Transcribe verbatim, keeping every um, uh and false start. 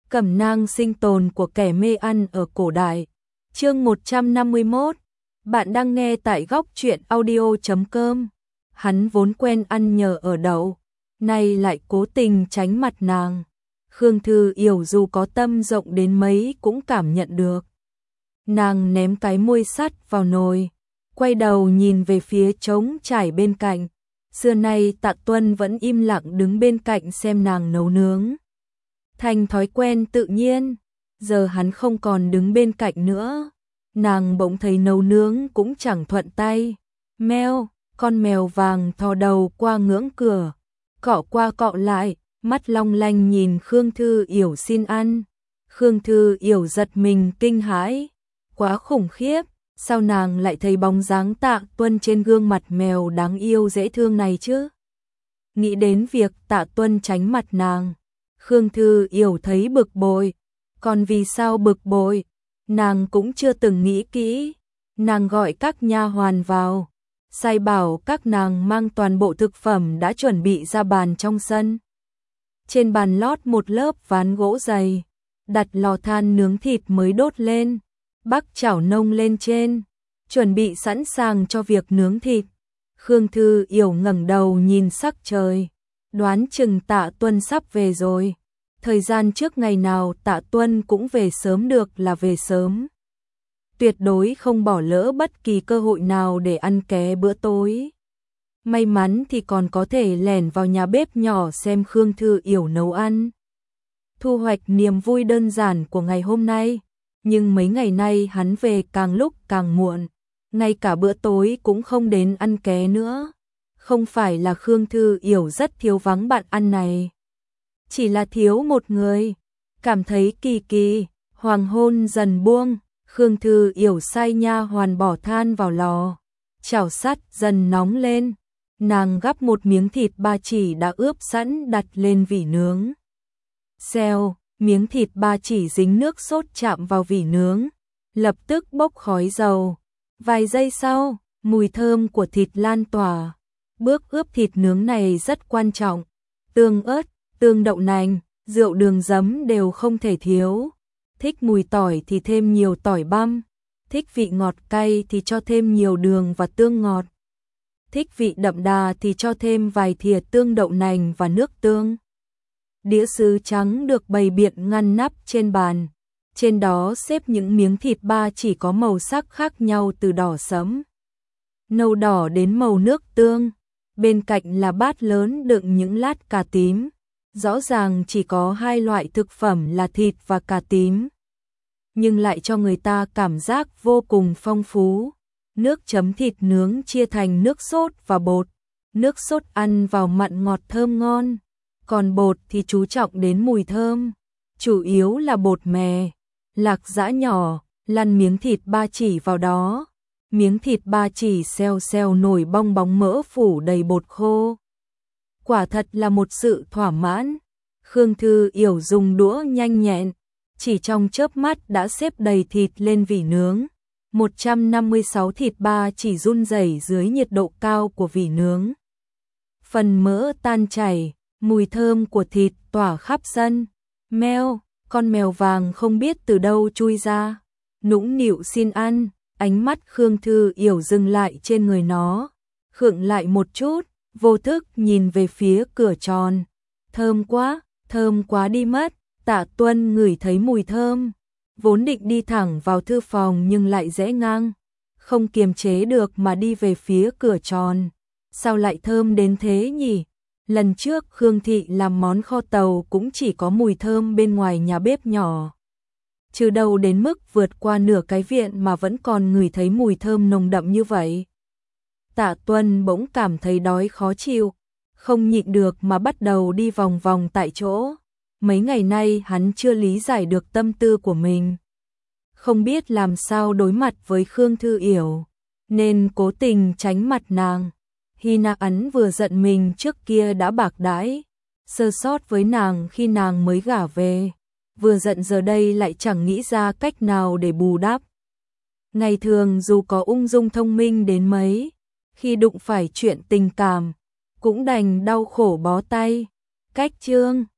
Cẩm nang sinh tồn của kẻ mê ăn ở cổ đại. Chương một trăm năm mươi mốt. Bạn đang nghe tại góc truyện audio chấm com. Hắn vốn quen ăn nhờ ở đậu, nay lại cố tình tránh mặt nàng. Khương Thư Yểu dù có tâm rộng đến mấy cũng cảm nhận được. Nàng ném cái môi sắt vào nồi, quay đầu nhìn về phía trống trải bên cạnh. Xưa nay Tạ Tuân vẫn im lặng đứng bên cạnh xem nàng nấu nướng. Thành thói quen tự nhiên, giờ hắn không còn đứng bên cạnh nữa. Nàng bỗng thấy nấu nướng cũng chẳng thuận tay. Meo, con mèo vàng thò đầu qua ngưỡng cửa, cọ qua cọ lại, mắt long lanh nhìn Khương Thư Yểu xin ăn. Khương Thư Yểu giật mình kinh hãi, quá khủng khiếp, sao nàng lại thấy bóng dáng Tạ Tuân trên gương mặt mèo đáng yêu dễ thương này chứ? Nghĩ đến việc Tạ Tuân tránh mặt nàng, Khương Thư Yểu thấy bực bội. Còn vì sao bực bội, nàng cũng chưa từng nghĩ kỹ. Nàng gọi các nha hoàn vào, sai bảo các nàng mang toàn bộ thực phẩm đã chuẩn bị ra bàn trong sân. Trên bàn lót một lớp ván gỗ dày, đặt lò than nướng thịt mới đốt lên, bắc chảo nông lên trên, chuẩn bị sẵn sàng cho việc nướng thịt. Khương Thư Yểu ngẩng đầu nhìn sắc trời, đoán chừng Tạ Tuân sắp về rồi. Thời gian trước ngày nào Tạ Tuân cũng về sớm được là về sớm. Tuyệt đối không bỏ lỡ bất kỳ cơ hội nào để ăn ké bữa tối. May mắn thì còn có thể lẻn vào nhà bếp nhỏ xem Khương Thư Yểu nấu ăn. Thu hoạch niềm vui đơn giản của ngày hôm nay. Nhưng mấy ngày nay hắn về càng lúc càng muộn, ngay cả bữa tối cũng không đến ăn ké nữa. Không phải là Khương Thư Yểu rất thiếu vắng bạn ăn này, chỉ là thiếu một người. Cảm thấy kỳ kỳ, hoàng hôn dần buông, Khương Thư Yểu sai nha hoàn bỏ than vào lò, chảo sắt dần nóng lên. Nàng gắp một miếng thịt ba chỉ đã ướp sẵn đặt lên vỉ nướng. Xèo, miếng thịt ba chỉ dính nước sốt chạm vào vỉ nướng, lập tức bốc khói dầu. Vài giây sau, mùi thơm của thịt lan tỏa. Bước ướp thịt nướng này rất quan trọng. Tương ớt, tương đậu nành, rượu đường giấm đều không thể thiếu. Thích mùi tỏi thì thêm nhiều tỏi băm, thích vị ngọt cay thì cho thêm nhiều đường và tương ngọt. Thích vị đậm đà thì cho thêm vài thìa tương đậu nành và nước tương. Đĩa sứ trắng được bày biện ngăn nắp trên bàn. Trên đó xếp những miếng thịt ba chỉ có màu sắc khác nhau từ đỏ sẫm, nâu đỏ đến màu nước tương. Bên cạnh là bát lớn đựng những lát cà tím. Rõ ràng chỉ có hai loại thực phẩm là thịt và cà tím, nhưng lại cho người ta cảm giác vô cùng phong phú. Nước chấm thịt nướng chia thành nước sốt và bột. Nước sốt ăn vào mặn ngọt thơm ngon, còn bột thì chú trọng đến mùi thơm, chủ yếu là bột mè, lạc giã nhỏ. Lăn miếng thịt ba chỉ vào đó, miếng thịt ba chỉ xeo xeo nổi bong bóng mỡ phủ đầy bột khô. Quả thật là một sự thỏa mãn. Khương Thư Yểu dùng đũa nhanh nhẹn, chỉ trong chớp mắt đã xếp đầy thịt lên vỉ nướng. một trăm năm mươi sáu thịt ba chỉ run rẩy dưới nhiệt độ cao của vỉ nướng. Phần mỡ tan chảy, mùi thơm của thịt tỏa khắp sân. Meo, con mèo vàng không biết từ đâu chui ra, nũng nịu xin ăn. Ánh mắt Khương Thư Yểu dừng lại trên người nó, khựng lại một chút, vô thức nhìn về phía cửa tròn. Thơm quá, thơm quá đi mất. Tạ Tuân ngửi thấy mùi thơm, vốn định đi thẳng vào thư phòng nhưng lại rẽ ngang, không kiềm chế được mà đi về phía cửa tròn. Sao lại thơm đến thế nhỉ? Lần trước Khương Thị làm món kho tàu cũng chỉ có mùi thơm bên ngoài nhà bếp nhỏ, chứ đâu đến mức vượt qua nửa cái viện mà vẫn còn ngửi thấy mùi thơm nồng đậm như vậy. Tạ Tuân bỗng cảm thấy đói khó chịu, không nhịn được mà bắt đầu đi vòng vòng tại chỗ. Mấy ngày nay hắn chưa lý giải được tâm tư của mình, không biết làm sao đối mặt với Khương Thư Yểu, nên cố tình tránh mặt nàng. Hy Na Ấn vừa giận mình trước kia đã bạc đãi, sơ sót với nàng khi nàng mới gả về, vừa giận giờ đây lại chẳng nghĩ ra cách nào để bù đắp. Ngày thường dù có ung dung thông minh đến mấy, khi đụng phải chuyện tình cảm, cũng đành đau khổ bó tay. Cách chương